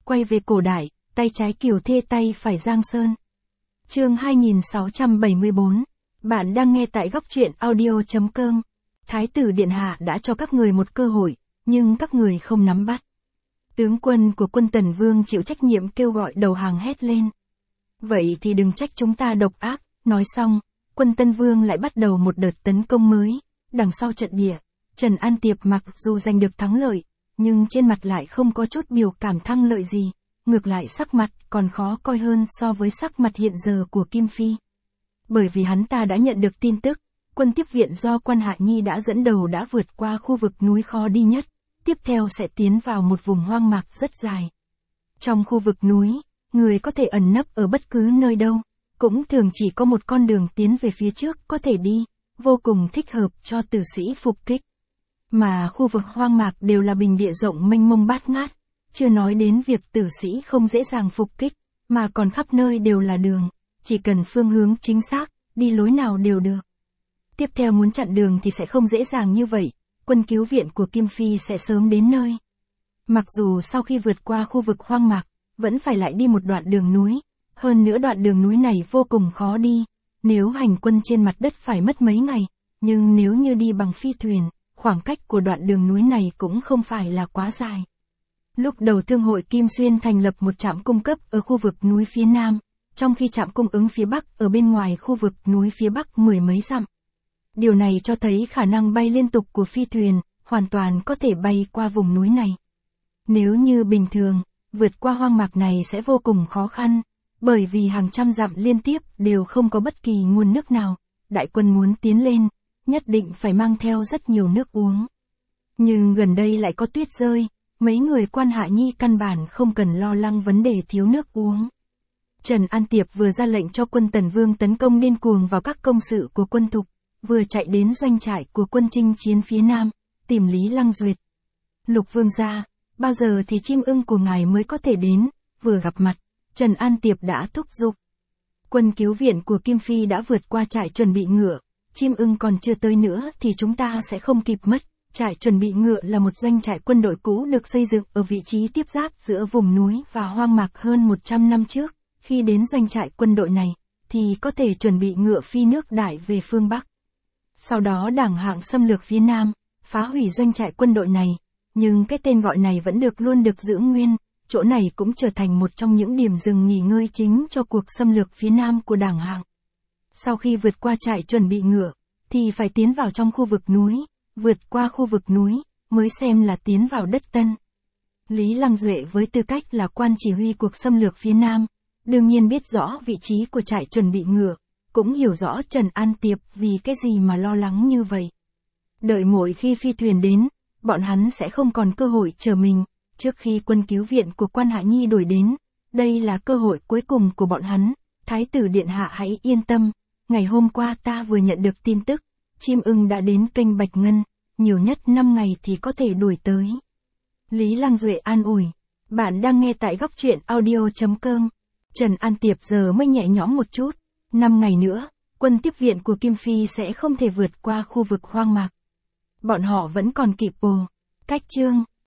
quay về cổ đại, tay trái Kiều Thê tay phải Giang Sơn. Chương 2674. Bạn đang nghe tại góc truyện audio.com. Thái tử Điện Hạ đã cho các người một cơ hội, nhưng các người không nắm bắt. Tướng quân của quân Tần Vương chịu trách nhiệm kêu gọi đầu hàng hét lên. Vậy thì đừng trách chúng ta độc ác. Nói xong, quân Tân Vương lại bắt đầu một đợt tấn công mới. Đằng sau trận địa, Trần An Tiệp mặc dù giành được thắng lợi, nhưng trên mặt lại không có chút biểu cảm thăng lợi gì. Ngược lại sắc mặt còn khó coi hơn so với sắc mặt hiện giờ của Kim Phi. Bởi vì hắn ta đã nhận được tin tức, quân tiếp viện do Quan Hạ Nhi đã dẫn đầu đã vượt qua khu vực núi khó đi nhất, tiếp theo sẽ tiến vào một vùng hoang mạc rất dài. Trong khu vực núi, người có thể ẩn nấp ở bất cứ nơi đâu, cũng thường chỉ có một con đường tiến về phía trước có thể đi, vô cùng thích hợp cho tử sĩ phục kích. Mà khu vực hoang mạc đều là bình địa rộng mênh mông bát ngát, chưa nói đến việc tử sĩ không dễ dàng phục kích, mà còn khắp nơi đều là đường, chỉ cần phương hướng chính xác, đi lối nào đều được. Tiếp theo muốn chặn đường thì sẽ không dễ dàng như vậy, quân cứu viện của Kim Phi sẽ sớm đến nơi. Mặc dù sau khi vượt qua khu vực hoang mạc, vẫn phải lại đi một đoạn đường núi, hơn nữa đoạn đường núi này vô cùng khó đi, nếu hành quân trên mặt đất phải mất mấy ngày, nhưng nếu như đi bằng phi thuyền, khoảng cách của đoạn đường núi này cũng không phải là quá dài. Lúc đầu Thương hội Kim Xuyên thành lập một trạm cung cấp ở khu vực núi phía Nam, trong khi trạm cung ứng phía Bắc ở bên ngoài khu vực núi phía Bắc mười mấy dặm. Điều này cho thấy khả năng bay liên tục của phi thuyền, hoàn toàn có thể bay qua vùng núi này. Nếu như bình thường, vượt qua hoang mạc này sẽ vô cùng khó khăn, bởi vì hàng trăm dặm liên tiếp đều không có bất kỳ nguồn nước nào, đại quân muốn tiến lên, nhất định phải mang theo rất nhiều nước uống. Nhưng gần đây lại có tuyết rơi, mấy người Quan Hạ Nhi căn bản không cần lo lắng vấn đề thiếu nước uống. Trần An Tiệp vừa ra lệnh cho quân Tần Vương tấn công điên cuồng vào các công sự của quân Thục, vừa chạy đến doanh trại của quân chinh chiến phía Nam, tìm Lý Lăng Duyệt. Lục Vương gia, bao giờ thì chim ưng của ngài mới có thể đến? Vừa gặp mặt, Trần An Tiệp đã thúc giục. Quân cứu viện của Kim Phi đã vượt qua trại chuẩn bị ngựa, chim ưng còn chưa tới nữa thì chúng ta sẽ không kịp mất. Trại chuẩn bị ngựa là một doanh trại quân đội cũ được xây dựng ở vị trí tiếp giáp giữa vùng núi và hoang mạc hơn 100 năm trước. Khi đến doanh trại quân đội này, thì có thể chuẩn bị ngựa phi nước Đại về phương Bắc. Sau đó Đảng Hạng xâm lược phía Nam, phá hủy doanh trại quân đội này, nhưng cái tên gọi này vẫn luôn được giữ nguyên, chỗ này cũng trở thành một trong những điểm dừng nghỉ ngơi chính cho cuộc xâm lược phía Nam của Đảng Hạng. Sau khi vượt qua trại chuẩn bị ngựa, thì phải tiến vào trong khu vực núi, vượt qua khu vực núi, mới xem là tiến vào đất Tân. Lý Lăng Duệ với tư cách là quan chỉ huy cuộc xâm lược phía Nam, đương nhiên biết rõ vị trí của trại chuẩn bị ngựa, cũng hiểu rõ Trần An Tiệp vì cái gì mà lo lắng như vậy. Đợi mỗi khi phi thuyền đến, bọn hắn sẽ không còn cơ hội chờ mình, trước khi quân cứu viện của Quan Hạ Nhi đuổi đến, đây là cơ hội cuối cùng của bọn hắn. Thái tử Điện Hạ hãy yên tâm, ngày hôm qua ta vừa nhận được tin tức, chim ưng đã đến kênh Bạch Ngân, nhiều nhất 5 ngày thì có thể đuổi tới. Lý Lăng Duệ an ủi, bạn đang nghe tại góc truyện audio.com. Trần An Tiệp giờ mới nhẹ nhõm một chút, 5 ngày nữa, quân tiếp viện của Kim Phi sẽ không thể vượt qua khu vực hoang mạc. Bọn họ vẫn còn kịp cách chương.